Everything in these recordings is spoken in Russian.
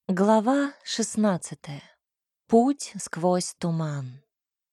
Глава 16. Путь сквозь туман.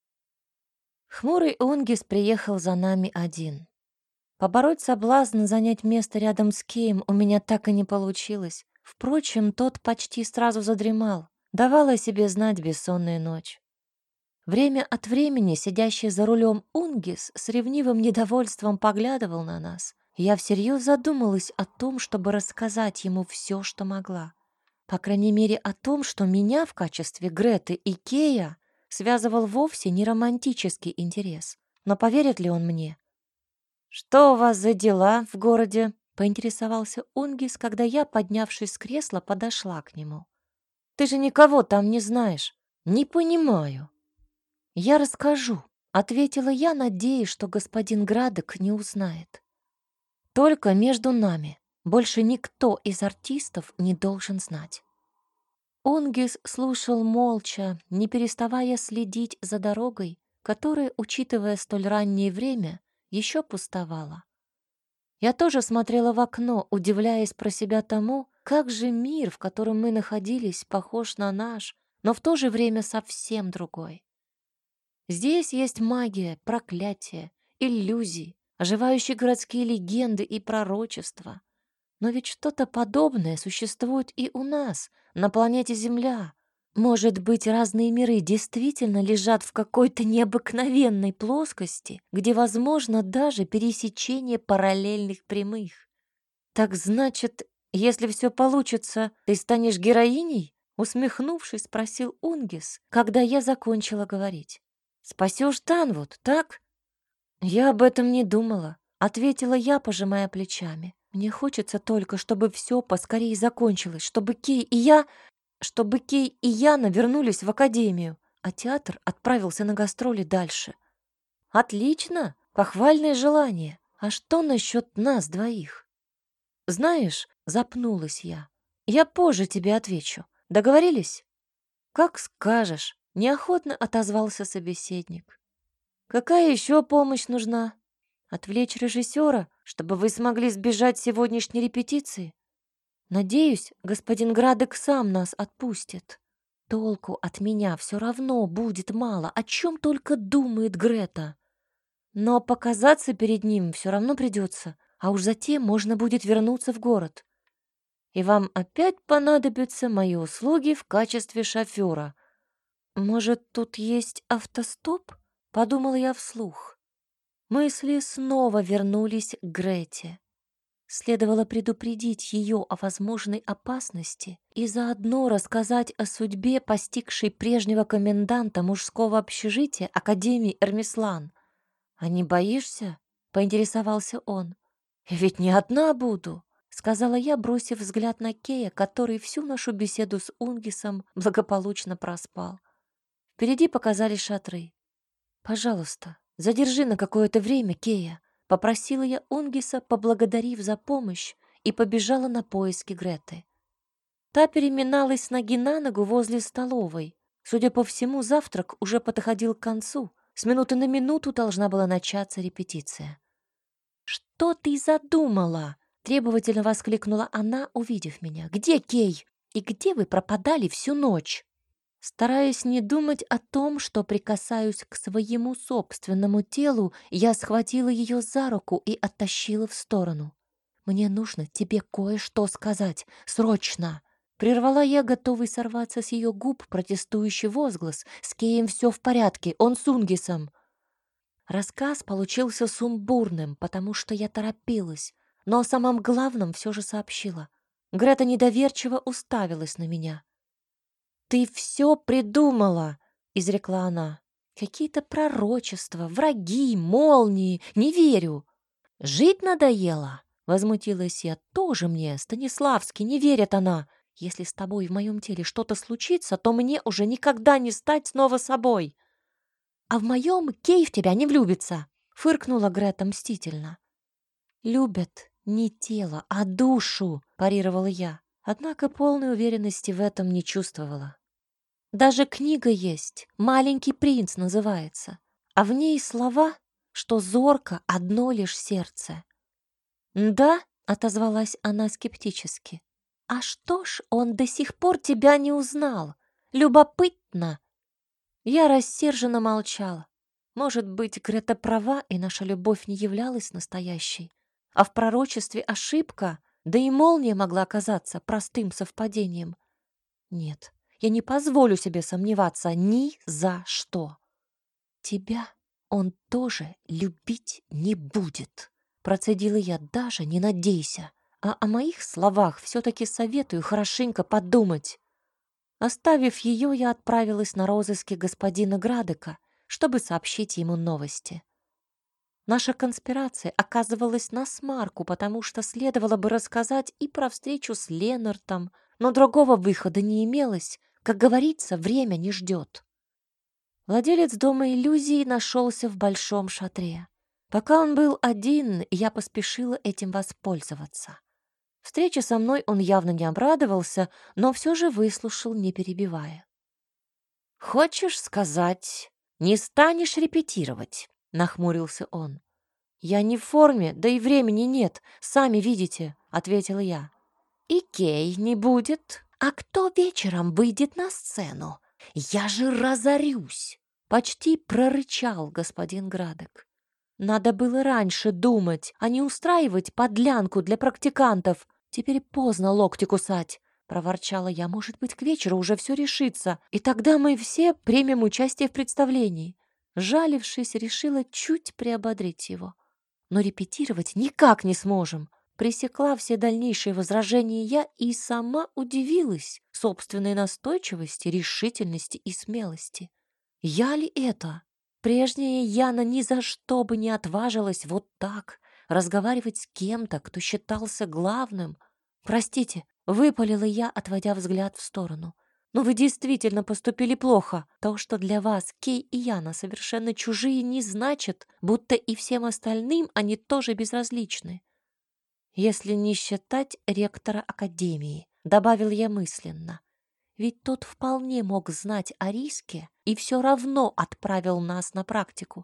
Хмурый Унгис приехал за нами один. Побороть соблазн занять место рядом с Кеем у меня так и не получилось. Впрочем, тот почти сразу задремал, давала о себе знать бессонная ночь. Время от времени сидящий за рулем Унгис с ревнивым недовольством поглядывал на нас. Я всерьез задумалась о том, чтобы рассказать ему все, что могла. По крайней мере, о том, что меня в качестве Греты и Кея связывал вовсе не романтический интерес. Но поверит ли он мне? «Что у вас за дела в городе?» — поинтересовался Унгис, когда я, поднявшись с кресла, подошла к нему. «Ты же никого там не знаешь». «Не понимаю». «Я расскажу», — ответила я, надеясь, что господин Градек не узнает. «Только между нами. Больше никто из артистов не должен знать». Унгис слушал молча, не переставая следить за дорогой, которая, учитывая столь раннее время, еще пустовала. Я тоже смотрела в окно, удивляясь про себя тому, как же мир, в котором мы находились, похож на наш, но в то же время совсем другой. Здесь есть магия, проклятие, иллюзии, оживающие городские легенды и пророчества. Но ведь что-то подобное существует и у нас, на планете Земля. Может быть, разные миры действительно лежат в какой-то необыкновенной плоскости, где возможно даже пересечение параллельных прямых. Так значит, если все получится, ты станешь героиней? Усмехнувшись, спросил Унгис, когда я закончила говорить. Спасешь Танвуд, так? Я об этом не думала, ответила я, пожимая плечами. Мне хочется только, чтобы все поскорее закончилось, чтобы Кей и Яна вернулись в академию, а театр отправился на гастроли дальше. Отлично, похвальное желание. А что насчет нас двоих? Знаешь, запнулась я. Я позже тебе отвечу. Договорились? Как скажешь, неохотно отозвался собеседник. Какая еще помощь нужна? Отвлечь режиссера, чтобы вы смогли сбежать с сегодняшней репетиции? Надеюсь, господин Градек сам нас отпустит. Толку от меня все равно будет мало, о чем только думает Грета. Но показаться перед ним все равно придется, а уж затем можно будет вернуться в город. И вам опять понадобятся мои услуги в качестве шофера. Может, тут есть автостоп? Подумала я вслух. Мысли снова вернулись к Грете. Следовало предупредить ее о возможной опасности и заодно рассказать о судьбе, постигшей прежнего коменданта мужского общежития Академии Эрмислан. «А не боишься?» — поинтересовался он. «Я ведь не одна буду», — сказала я, бросив взгляд на Кея, который всю нашу беседу с Унгисом благополучно проспал. Впереди показались шатры. «Пожалуйста, задержи на какое-то время Кея», — попросила я Унгиса, поблагодарив за помощь, и побежала на поиски Греты. Та переминалась с ноги на ногу возле столовой. Судя по всему, завтрак уже подходил к концу. С минуты на минуту должна была начаться репетиция. «Что ты задумала?» — требовательно воскликнула она, увидев меня. «Где Кей? И где вы пропадали всю ночь?» Стараясь не думать о том, что прикасаюсь к своему собственному телу, я схватила ее за руку и оттащила в сторону. «Мне нужно тебе кое-что сказать. Срочно!» Прервала я, готовый сорваться с ее губ протестующий возглас. «С Кеем все в порядке, он с Унгисом!» Рассказ получился сумбурным, потому что я торопилась, но о самом главном все же сообщила. Грета недоверчиво уставилась на меня. «Ты все придумала!» — изрекла она. «Какие-то пророчества, враги, молнии. Не верю!» «Жить надоело!» — возмутилась я. «Тоже мне, Станиславский, не верит она. Если с тобой в моем теле что-то случится, то мне уже никогда не стать снова собой!» «А в моем Кей в тебя не влюбится!» — фыркнула Грета мстительно. «Любят не тело, а душу!» — парировала я. Однако полной уверенности в этом не чувствовала. Даже книга есть, «Маленький принц» называется, а в ней слова, что зорко одно лишь сердце. «Да», — отозвалась она скептически, «А что ж он до сих пор тебя не узнал? Любопытно!» Я рассерженно молчала. Может быть, Грета права, и наша любовь не являлась настоящей, а в пророчестве ошибка, да и молния могла оказаться простым совпадением. Нет, я не позволю себе сомневаться ни за что. «Тебя он тоже любить не будет», — процедила я, даже не надейся. А о моих словах все-таки советую хорошенько подумать. Оставив ее, я отправилась на розыски господина Градека, чтобы сообщить ему новости. Наша конспирация оказывалась насмарку, потому что следовало бы рассказать и про встречу с Ленартом, но другого выхода не имелось. Как говорится, время не ждет. Владелец дома иллюзий нашелся в большом шатре. Пока он был один, я поспешила этим воспользоваться. Встрече со мной он явно не обрадовался, но все же выслушал, не перебивая. «Хочешь сказать, не станешь репетировать?» — нахмурился он. «Я не в форме, да и времени нет, сами видите», — ответила я. «И Кей не будет. А кто вечером выйдет на сцену? Я же разорюсь!» — почти прорычал господин Градек. «Надо было раньше думать, а не устраивать подлянку для практикантов. Теперь поздно локти кусать», — проворчала я. «Может быть, к вечеру уже все решится, и тогда мы все примем участие в представлении». Жалившись, решила чуть приободрить его. «Но репетировать никак не сможем». Пресекла все дальнейшие возражения я и сама удивилась собственной настойчивости, решительности и смелости. Я ли это? Прежняя Яна ни за что бы не отважилась вот так разговаривать с кем-то, кто считался главным. «Простите», — выпалила я, отводя взгляд в сторону. «Но вы действительно поступили плохо. То, что для вас Кей и Яна совершенно чужие, не значит, будто и всем остальным они тоже безразличны. Если не считать ректора академии», — добавил я мысленно. Ведь тот вполне мог знать о риске и все равно отправил нас на практику.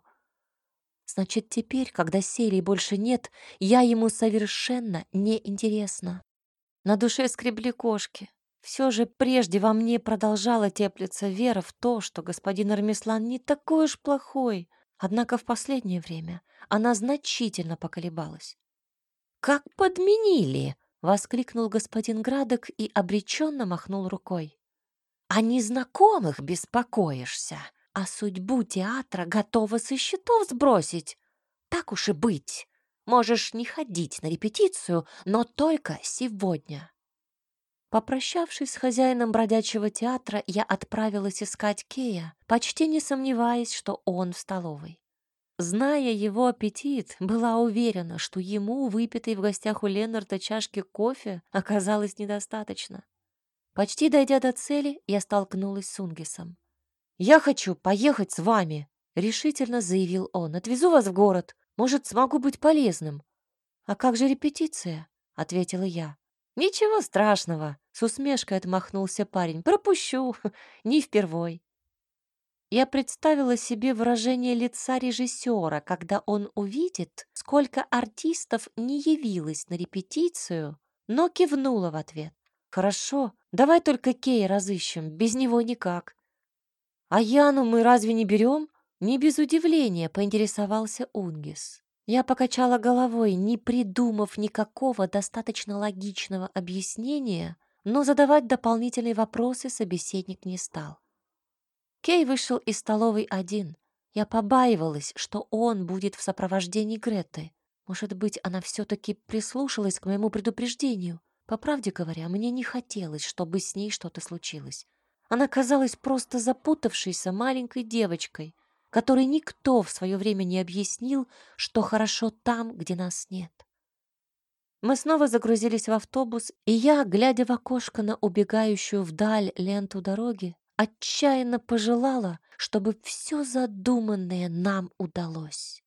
Значит, теперь, когда Селии больше нет, я ему совершенно неинтересна. На душе скребли кошки. Все же прежде во мне продолжала теплиться вера в то, что господин Армислан не такой уж плохой. Однако в последнее время она значительно поколебалась. «Как подменили!» — воскликнул господин Градек и обреченно махнул рукой. «О незнакомых беспокоишься, а судьбу театра готова со счетов сбросить. Так уж и быть. Можешь не ходить на репетицию, но только сегодня». Попрощавшись с хозяином бродячего театра, я отправилась искать Кея, почти не сомневаясь, что он в столовой. Зная его аппетит, была уверена, что ему, выпитой в гостях у Ленарда чашки кофе, оказалось недостаточно. Почти дойдя до цели, я столкнулась с Унгисом. «Я хочу поехать с вами», — решительно заявил он. «Отвезу вас в город. Может, смогу быть полезным». «А как же репетиция?» — ответила я. «Ничего страшного», — с усмешкой отмахнулся парень. «Пропущу, не впервой». Я представила себе выражение лица режиссера, когда он увидит, сколько артистов не явилось на репетицию, но кивнула в ответ. «Хорошо, давай только Кея разыщем, без него никак». «А Яну мы разве не берем?» Не без удивления поинтересовался Унгис. Я покачала головой, не придумав никакого достаточно логичного объяснения, но задавать дополнительные вопросы собеседник не стал. Кей вышел из столовой один. Я побаивалась, что он будет в сопровождении Греты. Может быть, она все-таки прислушалась к моему предупреждению. По правде говоря, мне не хотелось, чтобы с ней что-то случилось. Она казалась просто запутавшейся маленькой девочкой, которой никто в свое время не объяснил, что хорошо там, где нас нет. Мы снова загрузились в автобус, и я, глядя в окошко на убегающую вдаль ленту дороги, отчаянно пожелала, чтобы все задуманное нам удалось.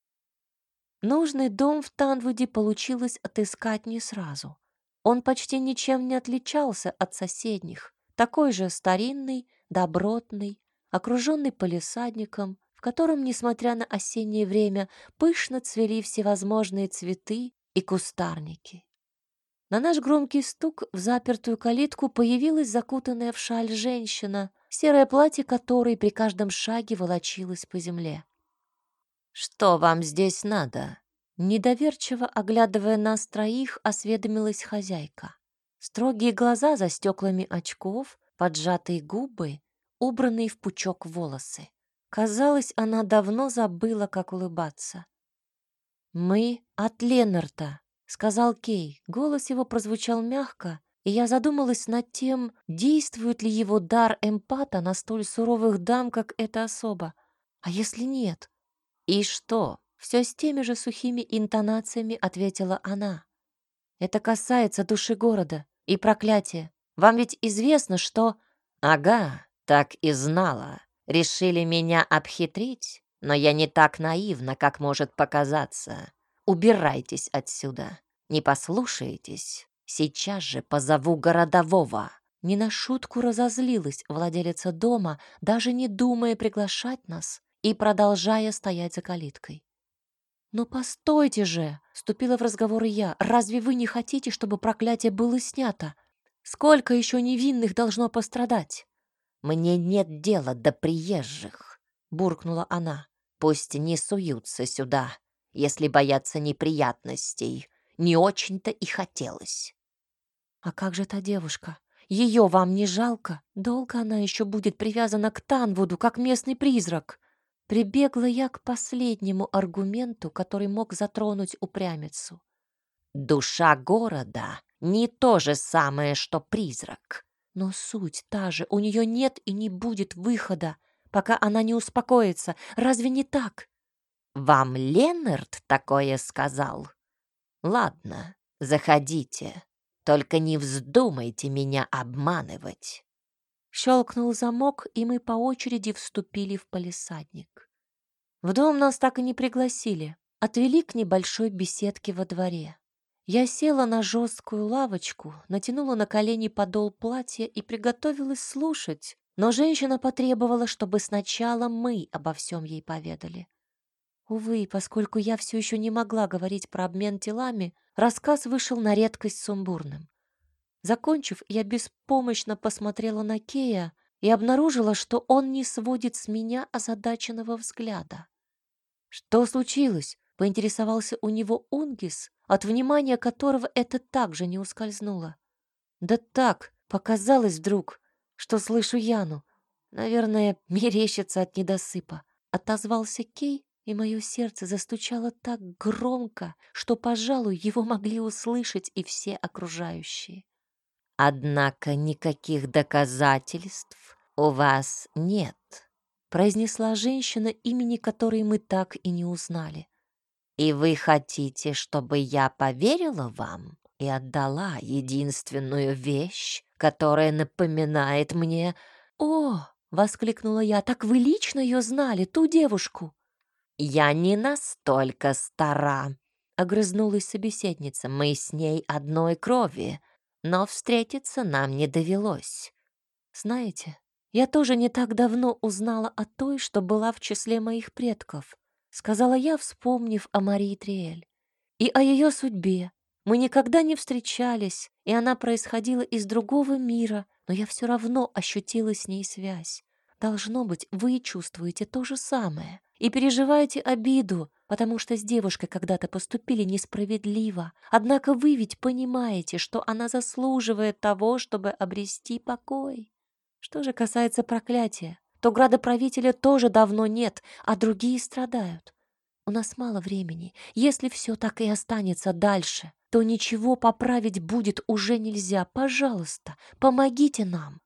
Нужный дом в Танвуде получилось отыскать не сразу. Он почти ничем не отличался от соседних, такой же старинный, добротный, окруженный палисадником, в котором, несмотря на осеннее время, пышно цвели всевозможные цветы и кустарники. На наш громкий стук в запертую калитку появилась закутанная в шаль женщина, серое платье которой при каждом шаге волочилось по земле. «Что вам здесь надо?» Недоверчиво оглядывая нас троих, осведомилась хозяйка. Строгие глаза за стеклами очков, поджатые губы, убранные в пучок волосы. Казалось, она давно забыла, как улыбаться. «Мы от Ленарта», — сказал Кей. Голос его прозвучал мягко, и я задумалась над тем, действует ли его дар эмпата на столь суровых дам, как эта особа. А если нет? «И что?» — все с теми же сухими интонациями ответила она. «Это касается души города и проклятия. Вам ведь известно, что...» «Ага, так и знала. Решили меня обхитрить, но я не так наивна, как может показаться. Убирайтесь отсюда. Не послушаетесь? Сейчас же позову городового». Не на шутку разозлилась владелица дома, даже не думая приглашать нас и продолжая стоять за калиткой. «Но постойте же!» — вступила в разговор я. «Разве вы не хотите, чтобы проклятие было снято? Сколько еще невинных должно пострадать?» «Мне нет дела до приезжих», — буркнула она. «Пусть не суются сюда, если боятся неприятностей. Не очень-то и хотелось». «А как же та девушка? Ее вам не жалко? Долго она еще будет привязана к Танвуду, как местный призрак?» Прибегла я к последнему аргументу, который мог затронуть упрямицу. «Душа города не то же самое, что призрак. Но суть та же, у нее нет и не будет выхода, пока она не успокоится. Разве не так?» «Вам Ленард такое сказал? Ладно, заходите, только не вздумайте меня обманывать». Щелкнул замок, и мы по очереди вступили в палисадник. В дом нас так и не пригласили, отвели к небольшой беседке во дворе. Я села на жесткую лавочку, натянула на колени подол платья и приготовилась слушать, но женщина потребовала, чтобы сначала мы обо всем ей поведали. Увы, поскольку я все еще не могла говорить про обмен телами, рассказ вышел на редкость сумбурным. Закончив, я беспомощно посмотрела на Кея и обнаружила, что он не сводит с меня озадаченного взгляда. «Что случилось?» — поинтересовался у него Унгис, от внимания которого это также не ускользнуло. «Да так, показалось вдруг, что слышу Яну. Наверное, мерещится от недосыпа», — отозвался Кей, и мое сердце застучало так громко, что, пожалуй, его могли услышать и все окружающие. «Однако никаких доказательств у вас нет», — произнесла женщина, имени которой мы так и не узнали. «И вы хотите, чтобы я поверила вам и отдала единственную вещь, которая напоминает мне...» «О!» — воскликнула я. «Так вы лично ее знали, ту девушку?» «Я не настолько стара», — огрызнулась собеседница. «Мы с ней одной крови, но встретиться нам не довелось». «Знаете, я тоже не так давно узнала о той, что была в числе моих предков», — сказала я, вспомнив о Марии Триэль. «И о ее судьбе. Мы никогда не встречались, и она происходила из другого мира, но я все равно ощутила с ней связь. Должно быть, вы чувствуете то же самое и переживаете обиду, потому что с девушкой когда-то поступили несправедливо. Однако вы ведь понимаете, что она заслуживает того, чтобы обрести покой. Что же касается проклятия, то градоправителя тоже давно нет, а другие страдают. У нас мало времени. Если все так и останется дальше, то ничего поправить будет уже нельзя. Пожалуйста, помогите нам».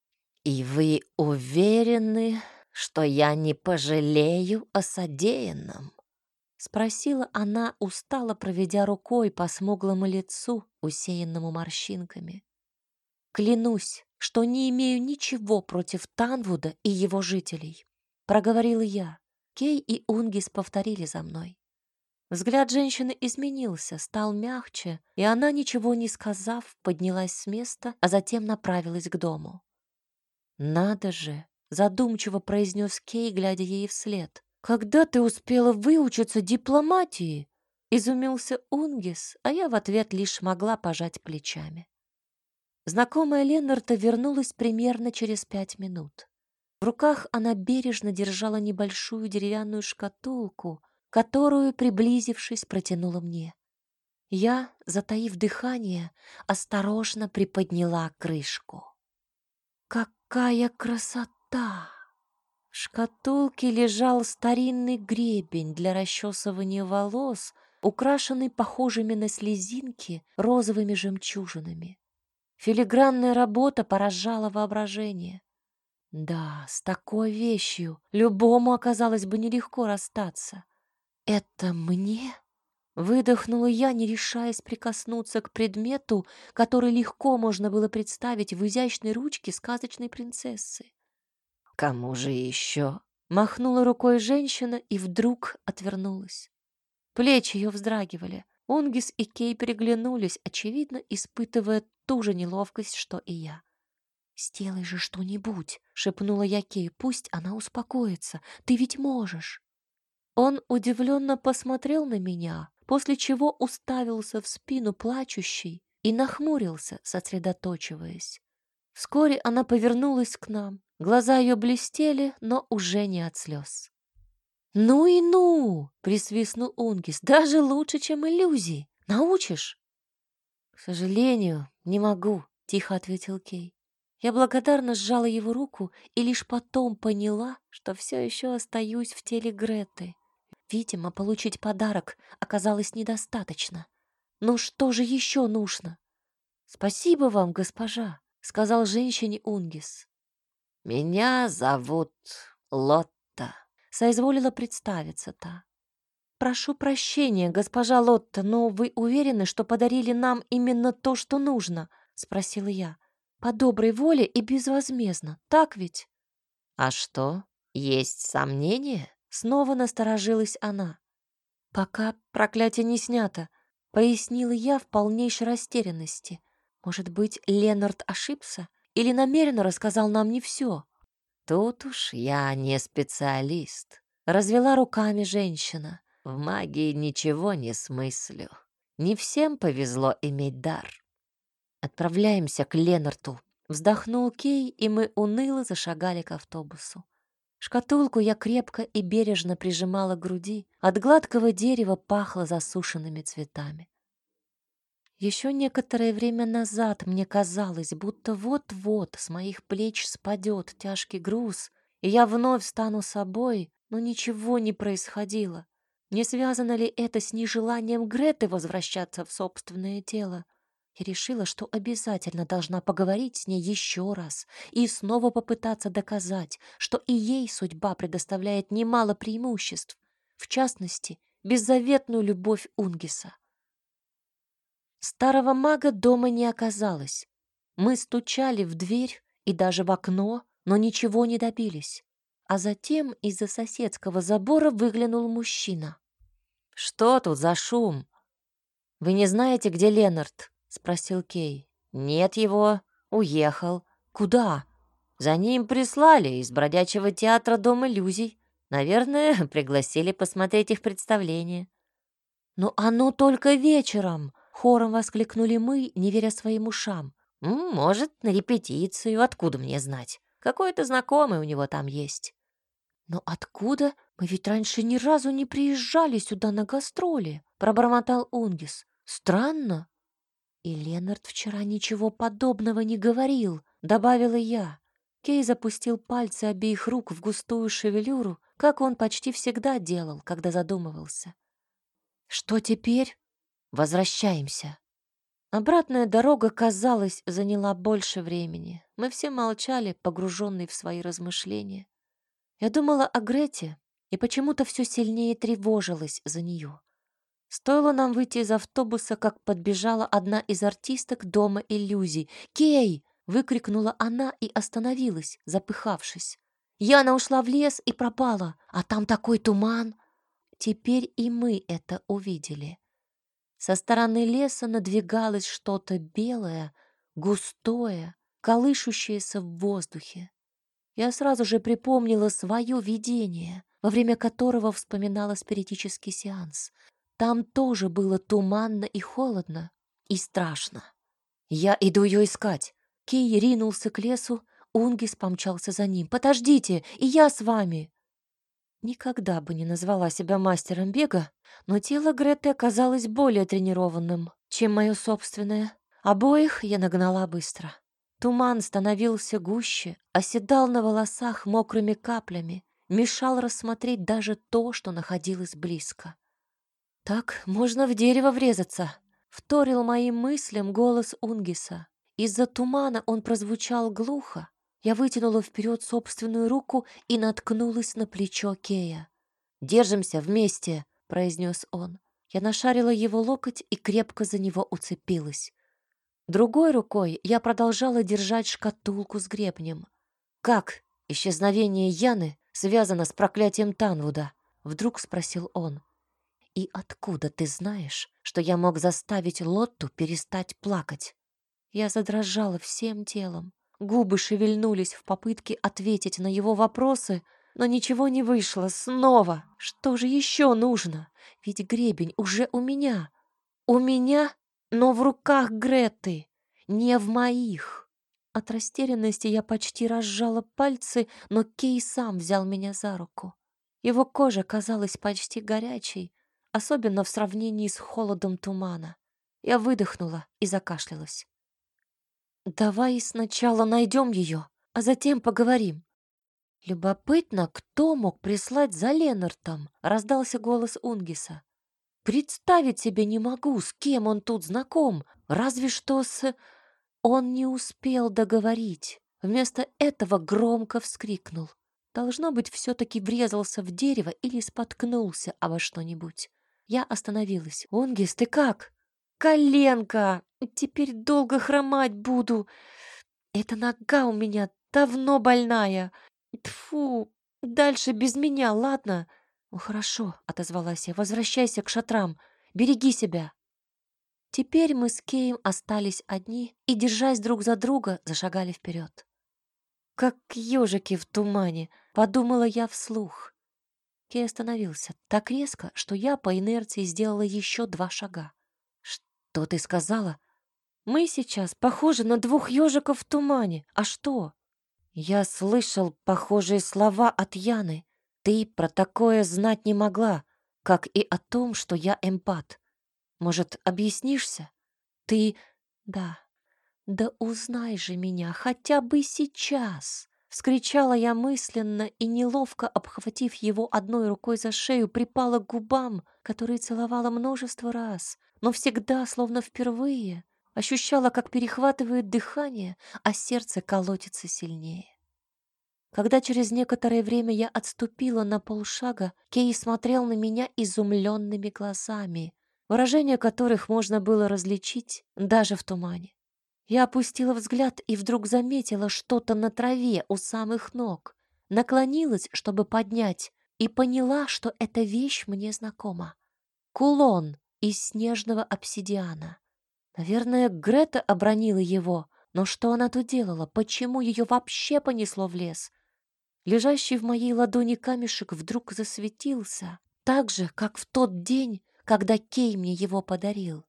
«И вы уверены, что я не пожалею о содеянном?» — спросила она, устало проведя рукой по смуглому лицу, усеянному морщинками. «Клянусь, что не имею ничего против Танвуда и его жителей», — проговорила я. Кей и Унгис повторили за мной. Взгляд женщины изменился, стал мягче, и она, ничего не сказав, поднялась с места, а затем направилась к дому. «Надо же!» — задумчиво произнес Кей, глядя ей вслед. «Когда ты успела выучиться дипломатии?» Изумился Унгис, а я в ответ лишь могла пожать плечами. Знакомая Ленарта вернулась примерно через 5 минут. В руках она бережно держала небольшую деревянную шкатулку, которую, приблизившись, протянула мне. Я, затаив дыхание, осторожно приподняла крышку. Какая красота! В шкатулке лежал старинный гребень для расчесывания волос, украшенный похожими на слезинки розовыми жемчужинами. Филигранная работа поражала воображение. Да, с такой вещью любому оказалось бы нелегко расстаться. «Это мне?» — выдохнула я, не решаясь прикоснуться к предмету, который легко можно было представить в изящной ручке сказочной принцессы. «Кому же еще?» — махнула рукой женщина и вдруг отвернулась. Плечи ее вздрагивали. Унгис и Кей переглянулись, очевидно, испытывая ту же неловкость, что и я. «Сделай же что-нибудь», — шепнула я Кей, — «пусть она успокоится. Ты ведь можешь». Он удивленно посмотрел на меня, после чего уставился в спину плачущей и нахмурился, сосредоточиваясь. Вскоре она повернулась к нам. Глаза ее блестели, но уже не от слез. «Ну и ну!» — присвистнул Унгис. «Даже лучше, чем иллюзии. Научишь?» «К сожалению, не могу», — тихо ответил Кей. Я благодарно сжала его руку и лишь потом поняла, что все еще остаюсь в теле Греты. Видимо, получить подарок оказалось недостаточно. Ну что же еще нужно? «Спасибо вам, госпожа», — сказал женщине Унгис. «Меня зовут Лотта», — соизволила представиться та. «Прошу прощения, госпожа Лотта, но вы уверены, что подарили нам именно то, что нужно?» — спросила я. «По доброй воле и безвозмездно, так ведь?» «А что, есть сомнения?» — снова насторожилась она. «Пока проклятие не снято», — пояснила я в полнейшей растерянности. «Может быть, Ленард ошибся или намеренно рассказал нам не все?» «Тут уж я не специалист», — развела руками женщина. «В магии ничего не смыслю. Не всем повезло иметь дар». «Отправляемся к Ленарту», — вздохнул Кей, и мы уныло зашагали к автобусу. Шкатулку я крепко и бережно прижимала к груди. От гладкого дерева пахло засушенными цветами. Еще некоторое время назад мне казалось, будто вот-вот с моих плеч спадет тяжкий груз, и я вновь стану собой, но ничего не происходило. Не связано ли это с нежеланием Греты возвращаться в собственное тело? Я решила, что обязательно должна поговорить с ней еще раз и снова попытаться доказать, что и ей судьба предоставляет немало преимуществ, в частности, беззаветную любовь Унгиса. Старого мага дома не оказалось. Мы стучали в дверь и даже в окно, но ничего не добились. А затем из-за соседского забора выглянул мужчина. «Что тут за шум? Вы не знаете, где Ленард?» — спросил Кей. «Нет его. Уехал. Куда?» «За ним прислали из бродячего театра Дом иллюзий. Наверное, пригласили посмотреть их представление». «Но оно только вечером!» — хором воскликнули мы, не веря своим ушам. «Может, на репетицию, откуда мне знать? Какой-то знакомый у него там есть». «Но откуда? Мы ведь раньше ни разу не приезжали сюда на гастроли», — пробормотал Унгис. «Странно». «И Ленард вчера ничего подобного не говорил», — добавила я. Кей запустил пальцы обеих рук в густую шевелюру, как он почти всегда делал, когда задумывался. «Что теперь?» «Возвращаемся». Обратная дорога, казалось, заняла больше времени. Мы все молчали, погруженные в свои размышления. Я думала о Грете и почему-то все сильнее тревожилась за нее. Стоило нам выйти из автобуса, как подбежала одна из артисток Дома иллюзий. «Кей!» — выкрикнула она и остановилась, запыхавшись. «Яна ушла в лес и пропала, а там такой туман!» Теперь и мы это увидели. Со стороны леса надвигалось что-то белое, густое, колышущееся в воздухе. Я сразу же припомнила свое видение, во время которого вспоминала спиритический сеанс. там тоже было туманно и холодно, и страшно. «Я иду ее искать». Кей ринулся к лесу, Унгис помчался за ним. «Подождите, и я с вами!» Никогда бы не назвала себя мастером бега, но тело Греты оказалось более тренированным, чем мое собственное. Обоих я нагнала быстро. Туман становился гуще, оседал на волосах мокрыми каплями, мешал рассмотреть даже то, что находилось близко. «Так можно в дерево врезаться», — вторил моим мыслям голос Унгиса. Из-за тумана он прозвучал глухо. Я вытянула вперед собственную руку и наткнулась на плечо Кея. «Держимся вместе», — произнес он. Я нашарила его локоть и крепко за него уцепилась. Другой рукой я продолжала держать шкатулку с гребнем. «Как исчезновение Яны связано с проклятием Танвуда?» — вдруг спросил он. «И откуда ты знаешь, что я мог заставить Лотту перестать плакать?» Я задрожала всем телом. Губы шевельнулись в попытке ответить на его вопросы, но ничего не вышло. Снова. Что же еще нужно? Ведь гребень уже у меня. У меня, но в руках Греты, не в моих. От растерянности я почти разжала пальцы, но Кей сам взял меня за руку. Его кожа казалась почти горячей, особенно в сравнении с холодом тумана. Я выдохнула и закашлялась. «Давай сначала найдем ее, а затем поговорим». «Любопытно, кто мог прислать за Ленартом?» — раздался голос Унгиса. «Представить себе не могу, с кем он тут знаком, разве что с...» Он не успел договорить. Вместо этого громко вскрикнул. Должно быть, все-таки врезался в дерево или споткнулся обо что-нибудь. Я остановилась. «Унгис, ты как?» «Коленка! Теперь долго хромать буду. Эта нога у меня давно больная. Тфу, дальше без меня, ладно?» «Ну, хорошо», — отозвалась я, — «возвращайся к шатрам. Береги себя». Теперь мы с Кеем остались одни и, держась друг за друга, зашагали вперед. «Как ежики в тумане», — подумала я вслух. Кей остановился так резко, что я по инерции сделала еще 2 шага. «Что ты сказала?» «Мы сейчас похожи на 2 ежиков в тумане. А что?» «Я слышал похожие слова от Яны. Ты про такое знать не могла, как и о том, что я эмпат. Может, объяснишься? Ты... Да, да узнай же меня хотя бы сейчас!» Вскричала я мысленно и, неловко обхватив его одной рукой за шею, припала к губам, которые целовала множество раз, но всегда, словно впервые, ощущала, как перехватывает дыхание, а сердце колотится сильнее. Когда через некоторое время я отступила на полшага, Кей смотрел на меня изумленными глазами, выражение которых можно было различить даже в тумане. Я опустила взгляд и вдруг заметила что-то на траве у самых ног, наклонилась, чтобы поднять, и поняла, что эта вещь мне знакома. Кулон из снежного обсидиана. Наверное, Грета обронила его, но что она тут делала? Почему ее вообще понесло в лес? Лежащий в моей ладони камешек вдруг засветился, так же, как в тот день, когда Кей мне его подарил.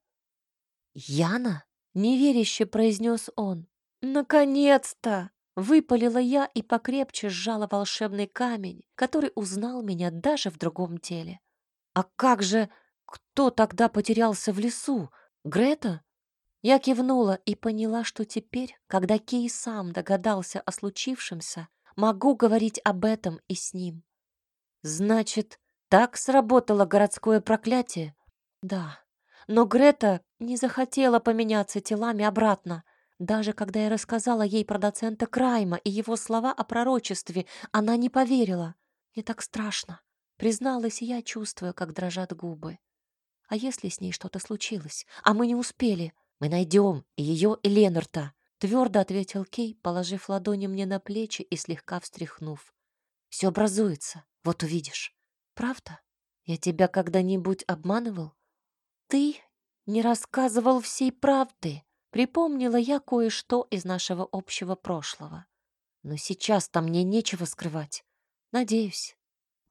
«Яна?» — неверяще произнес он. «Наконец-то!» — выпалила я и покрепче сжала волшебный камень, который узнал меня даже в другом теле. «А как же... Кто тогда потерялся в лесу? Грета?» Я кивнула и поняла, что теперь, когда Кей сам догадался о случившемся, могу говорить об этом и с ним. «Значит, так сработало городское проклятие?» «Да, но Грета не захотела поменяться телами обратно. Даже когда я рассказала ей про доцента Крайма и его слова о пророчестве, она не поверила. Мне так страшно», — призналась я, чувствуя, как дрожат губы. «А если с ней что-то случилось, а мы не успели? Мы найдем и ее, и Ленарта», — твердо ответил Кей, положив ладони мне на плечи и слегка встряхнув. «Все образуется, вот увидишь». «Правда? Я тебя когда-нибудь обманывал?» «Ты не рассказывал всей правды», — припомнила я кое-что из нашего общего прошлого. «Но сейчас-то мне нечего скрывать. Надеюсь».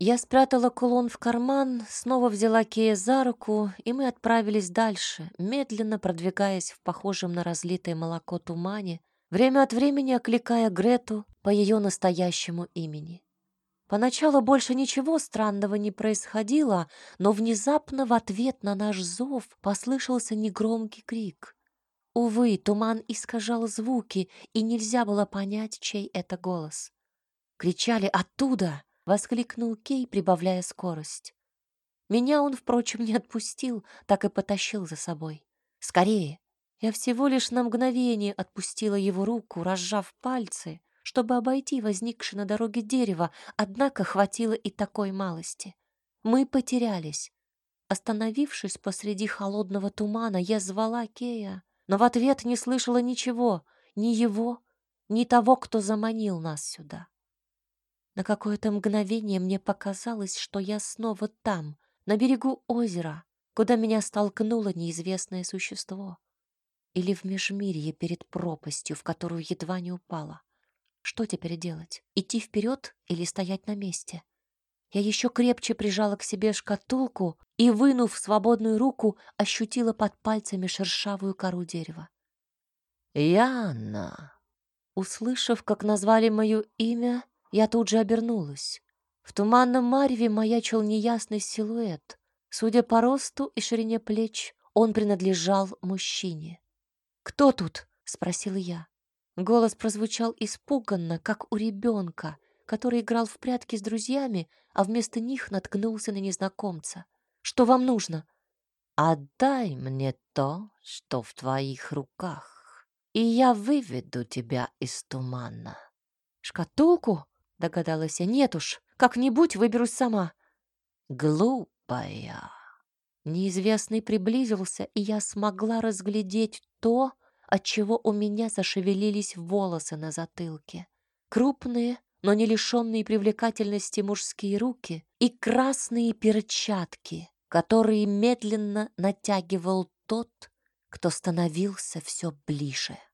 Я спрятала кулон в карман, снова взяла Кея за руку, и мы отправились дальше, медленно продвигаясь в похожем на разлитое молоко тумане, время от времени окликая Грету по ее настоящему имени. Поначалу больше ничего странного не происходило, но внезапно в ответ на наш зов послышался негромкий крик. Увы, туман искажал звуки, и нельзя было понять, чей это голос. «Кричали оттуда!» — воскликнул Кей, прибавляя скорость. Меня он, впрочем, не отпустил, так и потащил за собой. «Скорее!» Я всего лишь на мгновение отпустила его руку, разжав пальцы, чтобы обойти возникшее на дороге дерево, однако хватило и такой малости. Мы потерялись. Остановившись посреди холодного тумана, я звала Кея, но в ответ не слышала ничего, ни его, ни того, кто заманил нас сюда. На какое-то мгновение мне показалось, что я снова там, на берегу озера, куда меня столкнуло неизвестное существо. Или в межмирье перед пропастью, в которую едва не упала. Что теперь делать? Идти вперед или стоять на месте? Я еще крепче прижала к себе шкатулку и, вынув свободную руку, ощутила под пальцами шершавую кору дерева. «Яна!» Услышав, как назвали мое имя, я тут же обернулась. В туманном мареве маячил неясный силуэт. Судя по росту и ширине плеч, он принадлежал мужчине. «Кто тут?» — спросила я. Голос прозвучал испуганно, как у ребенка, который играл в прятки с друзьями, а вместо них наткнулся на незнакомца. «Что вам нужно?» «Отдай мне то, что в твоих руках, и я выведу тебя из тумана». «Шкатулку?» — догадалась я. «Нет уж, как-нибудь выберусь сама». «Глупая». Неизвестный приблизился, и я смогла разглядеть то, отчего у меня зашевелились волосы на затылке. Крупные, но не лишенные привлекательности мужские руки и красные перчатки, которые медленно натягивал тот, кто становился все ближе.